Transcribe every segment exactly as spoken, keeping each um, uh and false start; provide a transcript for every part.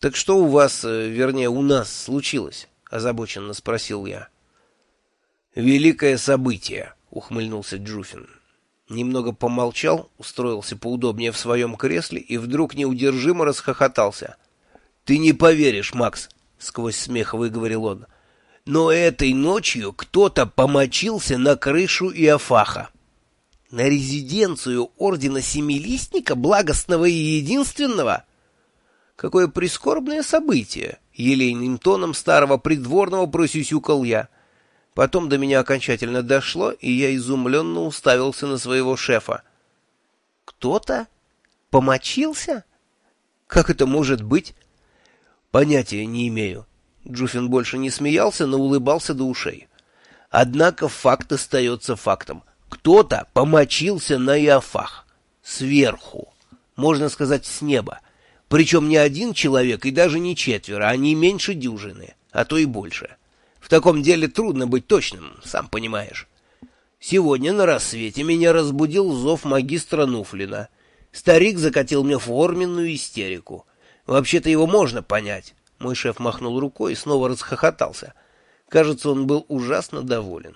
«Так что у вас, вернее, у нас случилось?» — озабоченно спросил я. «Великое событие», — ухмыльнулся Джуфин. Немного помолчал, устроился поудобнее в своем кресле и вдруг неудержимо расхохотался. «Ты не поверишь, Макс», — сквозь смех выговорил он, — «но этой ночью кто-то помочился на крышу Иофаха. На резиденцию ордена Семилистника, благостного и единственного? Какое прискорбное событие!» — елейным тоном старого придворного просюсюкал я. Потом до меня окончательно дошло, и я изумленно уставился на своего шефа. «Кто-то помочился? Как это может быть?» «Понятия не имею». Джуфин больше не смеялся, но улыбался до ушей. «Однако факт остается фактом. Кто-то помочился на Иофах. Сверху. Можно сказать, с неба. Причем не один человек и даже не четверо, а не меньше дюжины, а то и больше. В таком деле трудно быть точным, сам понимаешь. Сегодня на рассвете меня разбудил зов магистра Нуфлина. Старик закатил мне форменную истерику. Вообще-то его можно понять». Мой шеф махнул рукой и снова расхохотался. Кажется, он был ужасно доволен.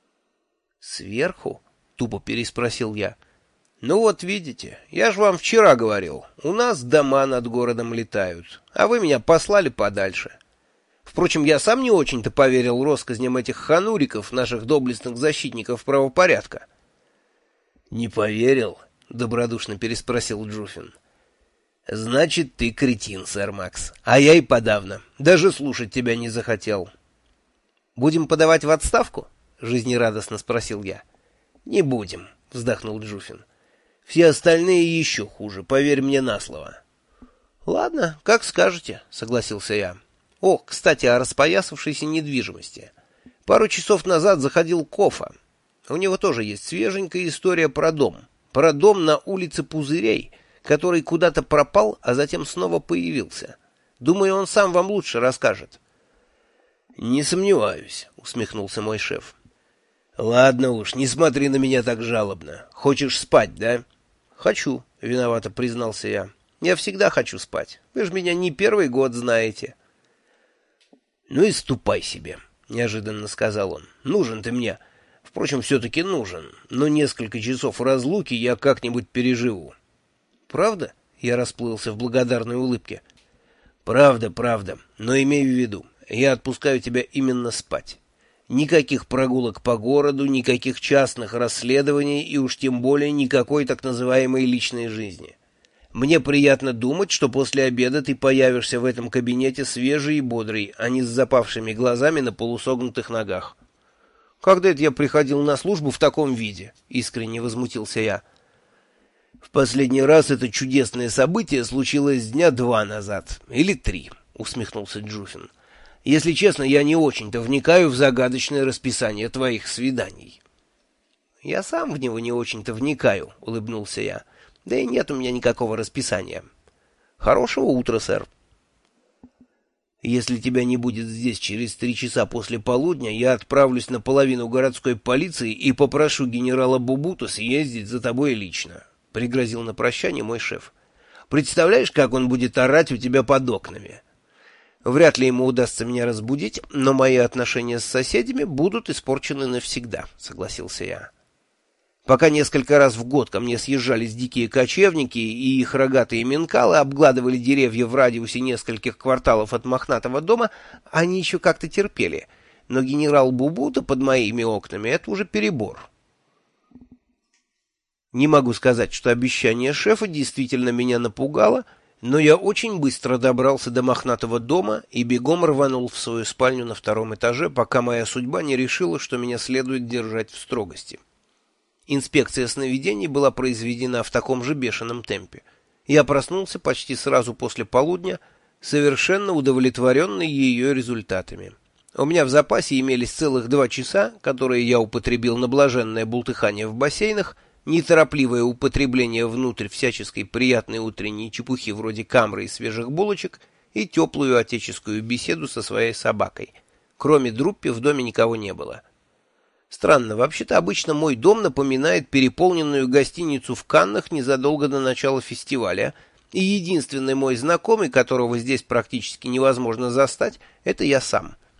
«Сверху?» — тупо переспросил я. «Ну вот видите, я же вам вчера говорил, у нас дома над городом летают, а вы меня послали подальше. Впрочем, я сам не очень-то поверил россказням этих хануриков, наших доблестных защитников правопорядка». «Не поверил?» — добродушно переспросил Джуфин. «Значит, ты кретин, сэр Макс, а я и подавно, даже слушать тебя не захотел». «Будем подавать в отставку?» — жизнерадостно спросил я. «Не будем», — вздохнул Джуфин. «Все остальные еще хуже, поверь мне на слово». «Ладно, как скажете», — согласился я. «О, кстати, о распоясавшейся недвижимости. Пару часов назад заходил Кофа. У него тоже есть свеженькая история про дом. Про дом на улице Пузырей, который куда-то пропал, а затем снова появился. Думаю, он сам вам лучше расскажет». «Не сомневаюсь», — усмехнулся мой шеф. «Ладно уж, не смотри на меня так жалобно. Хочешь спать, да?» «Хочу», — виновато признался я. «Я всегда хочу спать. Вы же меня не первый год знаете». «Ну и ступай себе», — неожиданно сказал он. «Нужен ты мне. Впрочем, все-таки нужен. Но несколько часов разлуки я как-нибудь переживу». «Правда?» — я расплылся в благодарной улыбке. «Правда, правда. Но имею в виду, я отпускаю тебя именно спать. Никаких прогулок по городу, никаких частных расследований и уж тем более никакой так называемой личной жизни. Мне приятно думать, что после обеда ты появишься в этом кабинете свежий и бодрый, а не с запавшими глазами на полусогнутых ногах». «Когда это я приходил на службу в таком виде?» — искренне возмутился я. «В последний раз это чудесное событие случилось дня два назад, или три», — усмехнулся Джуфин. «Если честно, я не очень-то вникаю в загадочное расписание твоих свиданий». «Я сам в него не очень-то вникаю», — улыбнулся я. «Да и нет у меня никакого расписания. Хорошего утра, сэр». «Если тебя не будет здесь через три часа после полудня, я отправлюсь на половину городской полиции и попрошу генерала Бубуту съездить за тобой лично», — пригрозил на прощание мой шеф. «Представляешь, как он будет орать у тебя под окнами?» «Вряд ли ему удастся меня разбудить, но мои отношения с соседями будут испорчены навсегда», — согласился я. Пока несколько раз в год ко мне съезжались дикие кочевники и их рогатые минкалы обгладывали деревья в радиусе нескольких кварталов от мохнатого дома, они еще как-то терпели, но генерал Бубута под моими окнами — это уже перебор. Не могу сказать, что обещание шефа действительно меня напугало, но я очень быстро добрался до мохнатого дома и бегом рванул в свою спальню на втором этаже, пока моя судьба не решила, что меня следует держать в строгости. Инспекция сновидений была произведена в таком же бешеном темпе. Я проснулся почти сразу после полудня, совершенно удовлетворенный ее результатами. У меня в запасе имелись целых два часа, которые я употребил на блаженное бултыхание в бассейнах, неторопливое употребление внутрь всяческой приятной утренней чепухи вроде камры и свежих булочек и теплую отеческую беседу со своей собакой. Кроме Друппи в доме никого не было. Странно, вообще-то обычно мой дом напоминает переполненную гостиницу в Каннах незадолго до начала фестиваля, И единственный мой знакомый, которого здесь практически невозможно застать, это я сам.